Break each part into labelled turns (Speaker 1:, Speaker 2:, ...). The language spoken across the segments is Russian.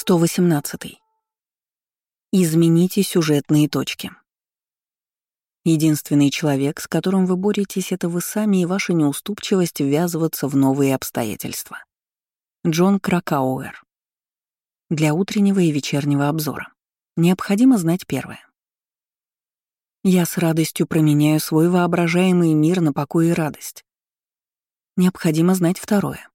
Speaker 1: 118. Измените сюжетные точки. Единственный человек, с которым вы боретесь, это вы сами и ваша неуступчивость ввязываться в новые обстоятельства. Джон Кракауэр. Для утреннего и вечернего обзора. Необходимо знать первое. Я с радостью променяю свой воображаемый мир на покой и радость. Необходимо знать второе.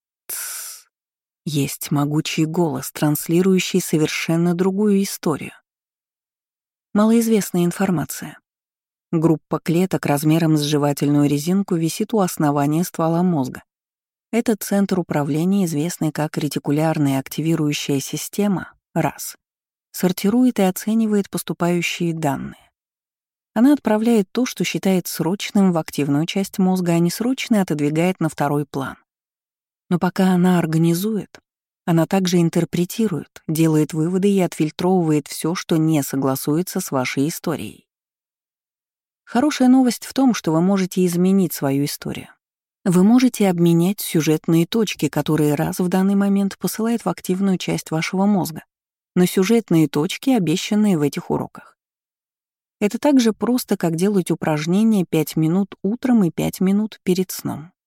Speaker 1: Есть могучий голос, транслирующий совершенно другую историю. Малоизвестная информация. Группа клеток размером с жевательную резинку висит у основания ствола мозга. Это центр управления, известный как ретикулярная активирующая система, РАС, сортирует и оценивает поступающие данные. Она отправляет то, что считает срочным, в активную часть мозга, а несрочное отодвигает на второй план. Но пока она организует, она также интерпретирует, делает выводы и отфильтровывает все, что не согласуется с вашей историей. Хорошая новость в том, что вы можете изменить свою историю. Вы можете обменять сюжетные точки, которые раз в данный момент посылает в активную часть вашего мозга, на сюжетные точки, обещанные в этих уроках. Это так же просто, как делать упражнения 5 минут утром и 5 минут перед сном.